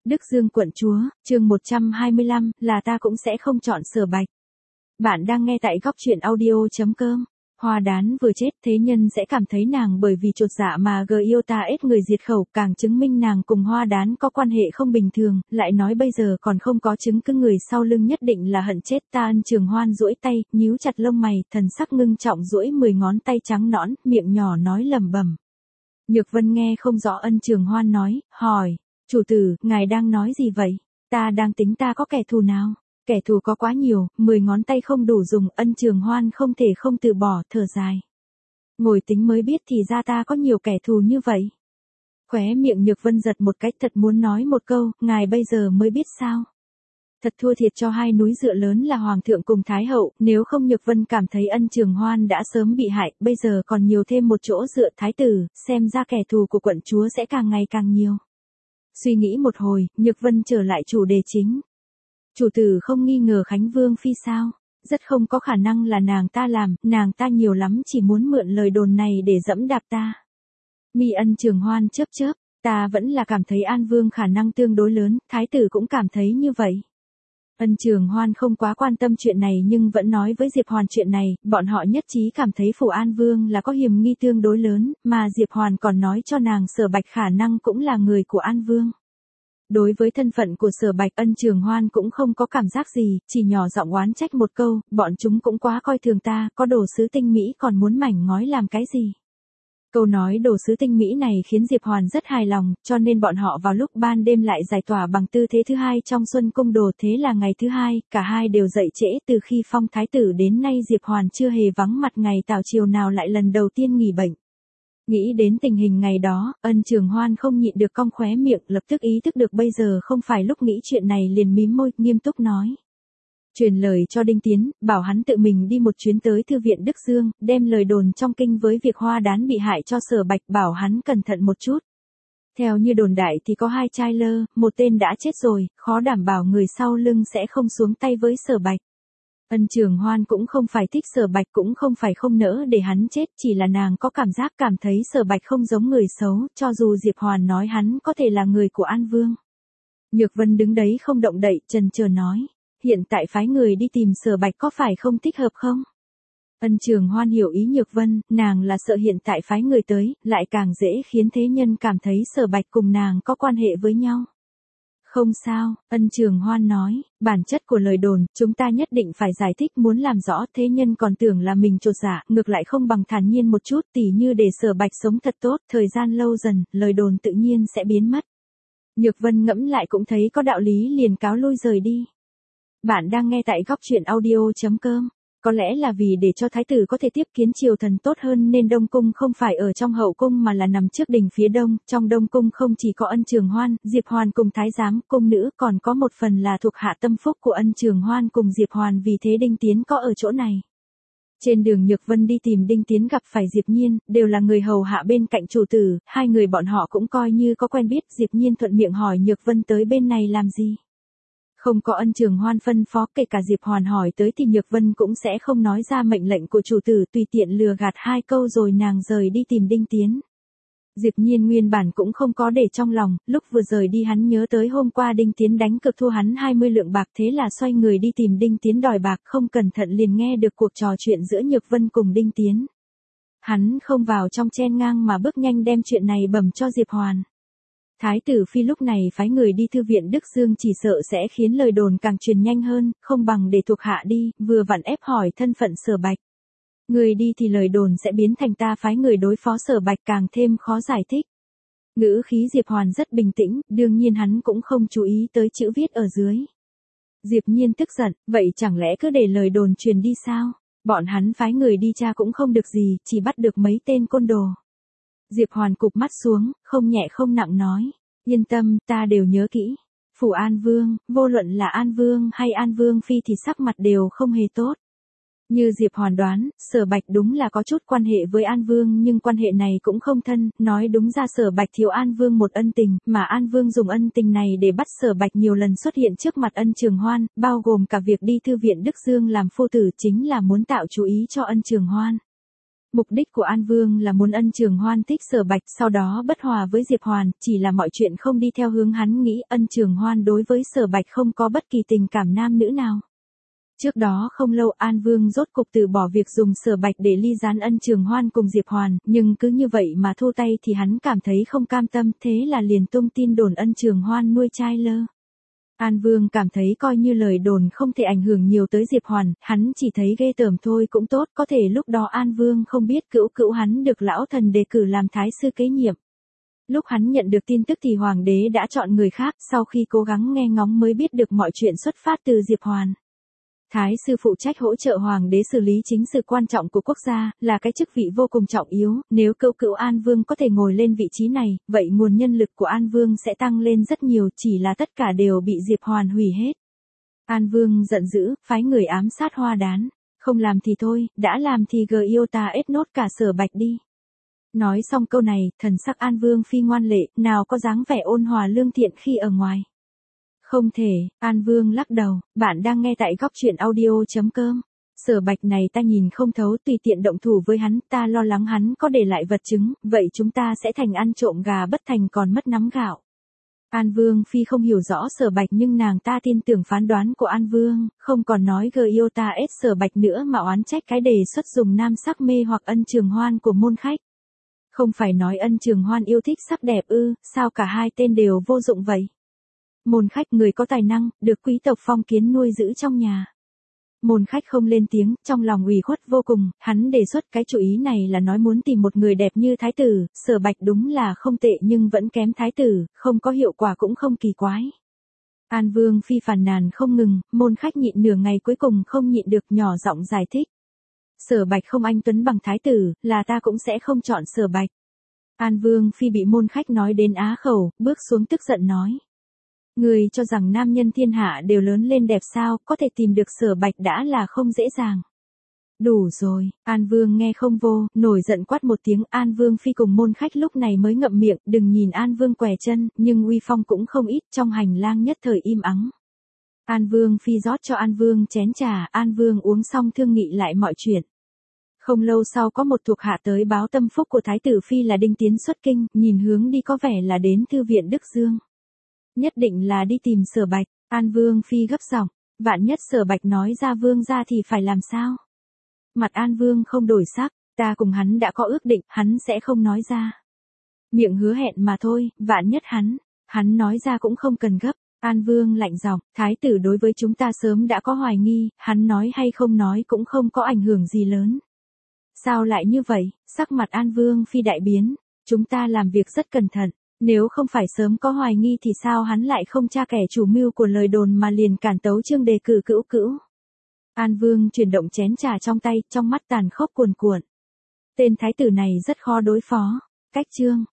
Đức Dương quận chúa, chương 125, là ta cũng sẽ không chọn Sở Bạch. Bạn đang nghe tại góc truyện audio.com. Hoa Đán vừa chết, thế nhân sẽ cảm thấy nàng bởi vì chột dạ mà yêu ta ết người diệt khẩu, càng chứng minh nàng cùng Hoa Đán có quan hệ không bình thường, lại nói bây giờ còn không có chứng cứ người sau lưng nhất định là hận chết ta. Ân Trường Hoan duỗi tay, nhíu chặt lông mày, thần sắc ngưng trọng duỗi 10 ngón tay trắng nõn, miệng nhỏ nói lẩm bẩm. Nhược Vân nghe không rõ Ân Trường Hoan nói, hỏi, chủ tử, ngài đang nói gì vậy? Ta đang tính ta có kẻ thù nào? Kẻ thù có quá nhiều, 10 ngón tay không đủ dùng. Ân Trường Hoan không thể không từ bỏ, thở dài. Ngồi tính mới biết thì ra ta có nhiều kẻ thù như vậy. Khóe miệng Nhược Vân giật một cái, thật muốn nói một câu, ngài bây giờ mới biết sao? Thật thua thiệt cho hai núi dựa lớn là Hoàng thượng cùng Thái hậu, nếu không Nhược Vân cảm thấy Ân Trường Hoan đã sớm bị hại, bây giờ còn nhiều thêm một chỗ dựa Thái tử, xem ra kẻ thù của quận chúa sẽ càng ngày càng nhiều. Suy nghĩ một hồi, Nhược Vân trở lại chủ đề chính. Chủ tử không nghi ngờ Khánh Vương Phi sao? Rất không có khả năng là nàng ta làm, nàng ta nhiều lắm chỉ muốn mượn lời đồn này để dẫm đạp ta. Mi Ân Trường Hoan chớp chớp, ta vẫn là cảm thấy An Vương khả năng tương đối lớn, Thái tử cũng cảm thấy như vậy. Ân Trường Hoan không quá quan tâm chuyện này nhưng vẫn nói với Diệp Hoàn chuyện này, bọn họ nhất trí cảm thấy phủ An Vương là có hiểm nghi tương đối lớn, mà Diệp Hoàn còn nói cho nàng Sở Bạch khả năng cũng là người của An Vương. Đối với thân phận của Sở Bạch, Ân Trường Hoan cũng không có cảm giác gì, chỉ nhỏ giọng oán trách một câu, bọn chúng cũng quá coi thường ta, có đồ sứ tinh mỹ còn muốn mảnh ngói làm cái gì. Câu nói đồ sứ tinh mỹ này khiến Diệp Hoàn rất hài lòng, cho nên bọn họ vào lúc ban đêm lại giải tỏa bằng tư thế thứ hai trong Xuân Cung Đồ. Thế là ngày thứ hai, cả hai đều dậy trễ. Từ khi phong thái tử đến nay Diệp Hoàn chưa hề vắng mặt ngày tảo chiều nào, lại lần đầu tiên nghỉ bệnh. Nghĩ đến tình hình ngày đó, Ân Trường Hoan không nhịn được cong khóe miệng, lập tức ý thức được bây giờ không phải lúc nghĩ chuyện này, liền mím môi, nghiêm túc nói. Truyền lời cho Đinh Tiến, bảo hắn tự mình đi một chuyến tới thư viện Đức Dương, đem lời đồn trong kinh với việc Hoa Đán bị hại cho Sở Bạch, bảo hắn cẩn thận một chút. Theo như đồn đại thì có hai trai lơ, một tên đã chết rồi, khó đảm bảo người sau lưng sẽ không xuống tay với Sở Bạch. Ân Trường Hoan cũng không phải thích Sở Bạch, cũng không phải không nỡ để hắn chết, chỉ là nàng có cảm thấy Sở Bạch không giống người xấu, cho dù Diệp Hoàn nói hắn có thể là người của An Vương. Nhược Vân đứng đấy không động đậy, chần chờ nói. Hiện tại phái người đi tìm Sở Bạch có phải không thích hợp không? Ân Trường Hoan hiểu ý Nhược Vân, nàng là sợ hiện tại phái người tới, lại càng dễ khiến thế nhân cảm thấy Sở Bạch cùng nàng có quan hệ với nhau. Không sao, Ân Trường Hoan nói, bản chất của lời đồn, chúng ta nhất định phải giải thích, muốn làm rõ, thế nhân còn tưởng là mình chột dạ, ngược lại không bằng thản nhiên một chút, tỉ như để Sở Bạch sống thật tốt, thời gian lâu dần, lời đồn tự nhiên sẽ biến mất. Nhược Vân ngẫm lại cũng thấy có đạo lý, liền cáo lui rời đi. Bạn đang nghe tại góc truyện audio.com. Có lẽ là vì để cho thái tử có thể tiếp kiến triều thần tốt hơn nên Đông Cung không phải ở trong hậu cung mà là nằm trước đình phía đông. Trong Đông Cung không chỉ có Ân Trường Hoan, Diệp Hoàn cùng thái giám, cung nữ, còn có một phần là thuộc hạ tâm phúc của Ân Trường Hoan cùng Diệp Hoàn, vì thế Đinh Tiến có ở chỗ này. Trên đường Nhược Vân đi tìm Đinh Tiến gặp phải Diệp Nhiên, đều là người hầu hạ bên cạnh chủ tử, hai người bọn họ cũng coi như có quen biết. Diệp Nhiên thuận miệng hỏi Nhược Vân tới bên này làm gì. Không có Ân Trường Hoan phân phó, kể cả Diệp Hoàn hỏi tới thì Nhược Vân cũng sẽ không nói ra mệnh lệnh của chủ tử, tùy tiện lừa gạt hai câu rồi nàng rời đi tìm Đinh Tiến. Diệp Nhiên nguyên bản cũng không có để trong lòng, lúc vừa rời đi hắn nhớ tới hôm qua Đinh Tiến đánh cược thua hắn 20 lượng bạc, thế là xoay người đi tìm Đinh Tiến đòi bạc, không cẩn thận liền nghe được cuộc trò chuyện giữa Nhược Vân cùng Đinh Tiến. Hắn không vào trong chen ngang mà bước nhanh đem chuyện này bẩm cho Diệp Hoàn. Thái tử Phi lúc này phái người đi thư viện Đức Dương chỉ sợ sẽ khiến lời đồn càng truyền nhanh hơn, không bằng để thuộc hạ đi, vừa vặn ép hỏi thân phận Sở Bạch. Người đi thì lời đồn sẽ biến thành ta phái người đối phó Sở Bạch, càng thêm khó giải thích. Ngữ khí Diệp Hoàn rất bình tĩnh, đương nhiên hắn cũng không chú ý tới chữ viết ở dưới. Diệp Nhiên tức giận, vậy chẳng lẽ cứ để lời đồn truyền đi sao? Bọn hắn phái người đi tra cũng không được gì, chỉ bắt được mấy tên côn đồ. Diệp Hoàn cụp mắt xuống, không nhẹ không nặng nói, yên tâm, ta đều nhớ kỹ. Phủ An Vương, vô luận là An Vương hay An Vương Phi thì sắc mặt đều không hề tốt. Như Diệp Hoàn đoán, Sở Bạch đúng là có chút quan hệ với An Vương, nhưng quan hệ này cũng không thân, nói đúng ra Sở Bạch thiếu An Vương một ân tình, mà An Vương dùng ân tình này để bắt Sở Bạch nhiều lần xuất hiện trước mặt Ân Trường Hoan, bao gồm cả việc đi thư viện Đức Dương làm phu tử, chính là muốn tạo chú ý cho Ân Trường Hoan. Mục đích của An Vương là muốn Ân Trường Hoan thích Sở Bạch, sau đó bất hòa với Diệp Hoàn, chỉ là mọi chuyện không đi theo hướng hắn nghĩ. Ân Trường Hoan đối với Sở Bạch không có bất kỳ tình cảm nam nữ nào. Trước đó không lâu An Vương rốt cục từ bỏ việc dùng Sở Bạch để ly gián Ân Trường Hoan cùng Diệp Hoàn, nhưng cứ như vậy mà thu tay thì hắn cảm thấy không cam tâm, thế là liền tung tin đồn Ân Trường Hoan nuôi trai lơ. An Vương cảm thấy coi như lời đồn không thể ảnh hưởng nhiều tới Diệp Hoàn, hắn chỉ thấy ghê tởm thôi cũng tốt, có thể lúc đó An Vương không biết cữu cữu hắn được lão thần đề cử làm thái sư kế nhiệm. Lúc hắn nhận được tin tức thì hoàng đế đã chọn người khác, sau khi cố gắng nghe ngóng mới biết được mọi chuyện xuất phát từ Diệp Hoàn. Thái sư phụ trách hỗ trợ hoàng đế xử lý chính sự quan trọng của quốc gia, là cái chức vị vô cùng trọng yếu, nếu cữu cữu An Vương có thể ngồi lên vị trí này, vậy nguồn nhân lực của An Vương sẽ tăng lên rất nhiều, chỉ là tất cả đều bị Diệp Hoàn hủy hết. An Vương giận dữ, phái người ám sát Hoa Đán, không làm thì thôi, đã làm thì Giota ép nốt cả Sở Bạch đi. Nói xong câu này, thần sắc An Vương phi ngoan lệ, nào có dáng vẻ ôn hòa lương thiện khi ở ngoài. Không thể, An Vương lắc đầu, bạn đang nghe tại góc truyện audio.com. Sở Bạch này ta nhìn không thấu, tùy tiện động thủ với hắn, ta lo lắng hắn có để lại vật chứng, vậy chúng ta sẽ thành ăn trộm gà bất thành còn mất nắm gạo. An Vương phi không hiểu rõ Sở Bạch nhưng nàng ta tin tưởng phán đoán của An Vương, không còn nói Giota S Sở Bạch nữa mà oán trách cái đề xuất dùng nam sắc mê hoặc Ân Trường Hoan của môn khách. Không phải nói Ân Trường Hoan yêu thích sắc đẹp ư, sao cả hai tên đều vô dụng vậy? Môn khách người có tài năng, được quý tộc phong kiến nuôi giữ trong nhà. Môn khách không lên tiếng, trong lòng ủy khuất vô cùng, hắn đề xuất cái chủ ý này là nói muốn tìm một người đẹp như thái tử, Sở Bạch đúng là không tệ nhưng vẫn kém thái tử, không có hiệu quả cũng không kỳ quái. An Vương phi phàn nàn không ngừng, môn khách nhịn nửa ngày cuối cùng không nhịn được nhỏ giọng giải thích. Sở Bạch không anh tuấn bằng thái tử, là ta cũng sẽ không chọn Sở Bạch. An Vương phi bị môn khách nói đến á khẩu, bước xuống tức giận nói. Người cho rằng nam nhân thiên hạ đều lớn lên đẹp sao, có thể tìm được Sở Bạch đã là không dễ dàng. Đủ rồi, An Vương nghe không vô, nổi giận quát một tiếng. An Vương phi cùng môn khách lúc này mới ngậm miệng, đừng nhìn An Vương què chân, nhưng uy phong cũng không ít, trong hành lang nhất thời im ắng. An Vương phi rót cho An Vương chén trà, An Vương uống xong thương nghị lại mọi chuyện. Không lâu sau có một thuộc hạ tới báo tâm phúc của thái tử phi là Đinh Tiến xuất kinh, nhìn hướng đi có vẻ là đến thư viện Đức Dương. Nhất định là đi tìm Sở Bạch, An Vương phi gấp giọng, vạn nhất Sở Bạch nói ra Vương ra thì phải làm sao? Mặt An Vương không đổi sắc, ta cùng hắn đã có ước định, hắn sẽ không nói ra. Miệng hứa hẹn mà thôi, vạn nhất hắn nói ra cũng không cần gấp. An Vương lạnh giọng, thái tử đối với chúng ta sớm đã có hoài nghi, hắn nói hay không nói cũng không có ảnh hưởng gì lớn. Sao lại như vậy? Sắc mặt An Vương phi đại biến, chúng ta làm việc rất cẩn thận. Nếu không phải sớm có hoài nghi thì sao hắn lại không tra kẻ chủ mưu của lời đồn mà liền cản Tấu Chương đề cử cữu cữu. An Vương chuyển động chén trà trong tay, trong mắt tàn khốc cuồn cuộn. Tên thái tử này rất khó đối phó. Cách chương.